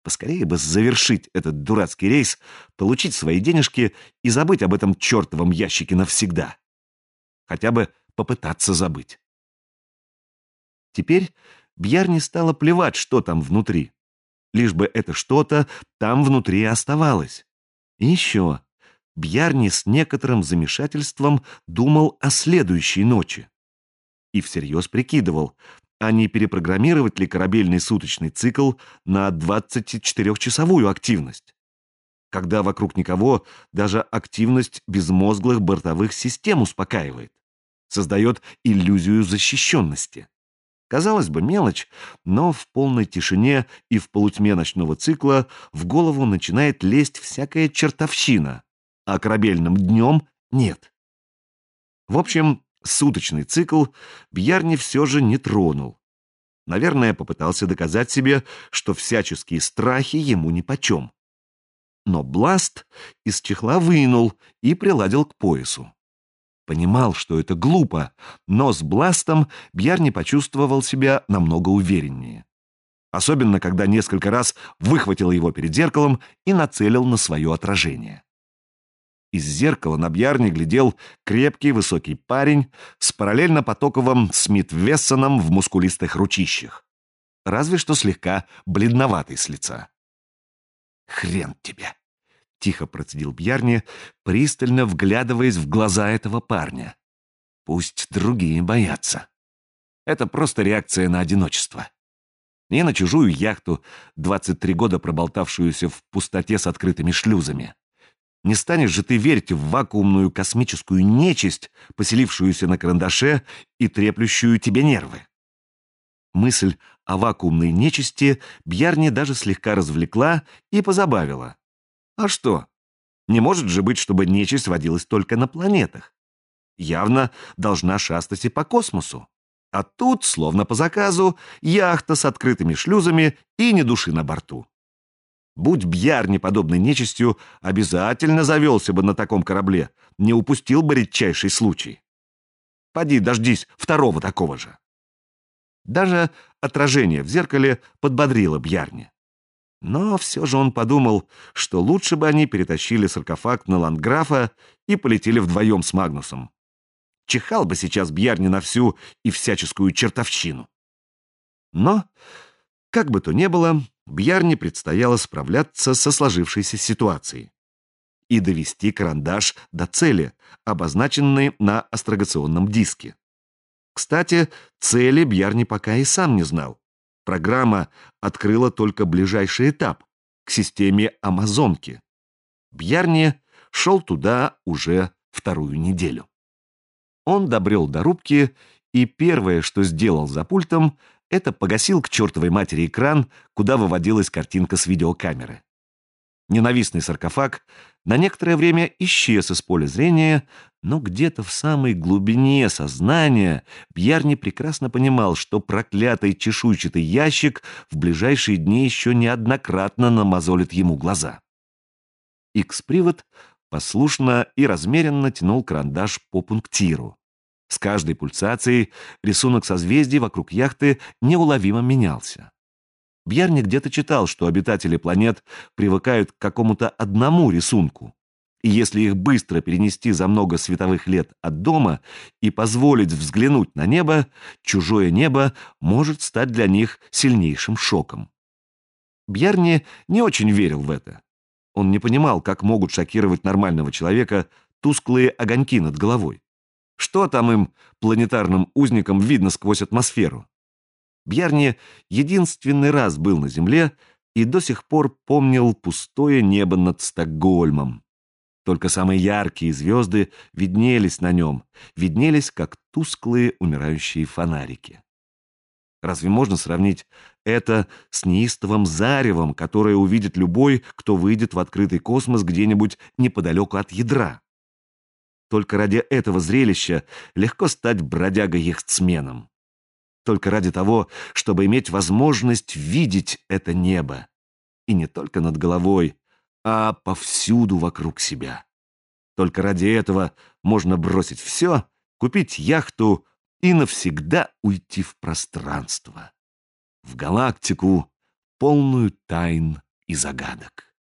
Поскорее бы завершить этот дурацкий рейс, получить свои денежки и забыть об этом чертовом ящике навсегда. Хотя бы попытаться забыть. Теперь Бьярне стало плевать, что там внутри. Лишь бы это что-то там внутри оставалось. И еще Бьярне с некоторым замешательством думал о следующей ночи. И всерьез прикидывал, а не перепрограммировать ли корабельный суточный цикл на 24-часовую активность, когда вокруг никого даже активность безмозглых бортовых систем успокаивает, создает иллюзию защищенности. Казалось бы, мелочь, но в полной тишине и в полутьме ночного цикла в голову начинает лезть всякая чертовщина, а корабельным днем нет. В общем, суточный цикл Бьярне все же не тронул. Наверное, попытался доказать себе, что всяческие страхи ему нипочем. Но бласт из чехла вынул и приладил к поясу. Понимал, что это глупо, но с бластом Бьярне почувствовал себя намного увереннее. Особенно, когда несколько раз выхватил его перед зеркалом и нацелил на свое отражение. Из зеркала на Бьярне глядел крепкий высокий парень с параллельно-потоковым Смит-Вессоном в мускулистых ручищах. Разве что слегка бледноватый с лица. «Хрен тебе!» — тихо процедил Бьярне, пристально вглядываясь в глаза этого парня. «Пусть другие боятся. Это просто реакция на одиночество. И на чужую яхту, 23 года проболтавшуюся в пустоте с открытыми шлюзами. Не станешь же ты верить в вакуумную космическую нечисть, поселившуюся на карандаше и треплющую тебе нервы». Мысль о вакуумной нечисти Бьярне даже слегка развлекла и позабавила. А что? Не может же быть, чтобы нечисть водилась только на планетах. Явно должна шастать и по космосу. А тут, словно по заказу, яхта с открытыми шлюзами и ни души на борту. Будь Бьярне подобной нечистью, обязательно завелся бы на таком корабле, не упустил бы редчайший случай. Поди, дождись второго такого же. Даже отражение в зеркале подбодрило Бьярне. Но все же он подумал, что лучше бы они перетащили саркофаг на Ландграфа и полетели вдвоем с Магнусом. Чихал бы сейчас Бьярне на всю и всяческую чертовщину. Но, как бы то ни было, Бьярне предстояло справляться со сложившейся ситуацией и довести карандаш до цели, обозначенной на астрогационном диске. Кстати, цели Бьярне пока и сам не знал. Программа открыла только ближайший этап к системе Амазонки. Бьярне шел туда уже вторую неделю. Он добрел до рубки, и первое, что сделал за пультом, это погасил к чертовой матери экран, куда выводилась картинка с видеокамеры. Ненавистный саркофаг на некоторое время исчез из поля зрения, но где-то в самой глубине сознания Бьярне прекрасно понимал, что проклятый чешуйчатый ящик в ближайшие дни еще неоднократно намазолит ему глаза. Икс-привод послушно и размеренно тянул карандаш по пунктиру. С каждой пульсацией рисунок созвездий вокруг яхты неуловимо менялся. Бьярне где-то читал, что обитатели планет привыкают к какому-то одному рисунку. И если их быстро перенести за много световых лет от дома и позволить взглянуть на небо, чужое небо может стать для них сильнейшим шоком. Бьярне не очень верил в это. Он не понимал, как могут шокировать нормального человека тусклые огоньки над головой. Что там им, планетарным узникам, видно сквозь атмосферу? Бьярне единственный раз был на Земле и до сих пор помнил пустое небо над Стокгольмом. Только самые яркие звезды виднелись на нем, виднелись, как тусклые умирающие фонарики. Разве можно сравнить это с неистовым заревом, которое увидит любой, кто выйдет в открытый космос где-нибудь неподалеку от ядра? Только ради этого зрелища легко стать бродягой-яхтсменом. Только ради того, чтобы иметь возможность видеть это небо. И не только над головой, а повсюду вокруг себя. Только ради этого можно бросить все, купить яхту и навсегда уйти в пространство. В галактику, полную тайн и загадок.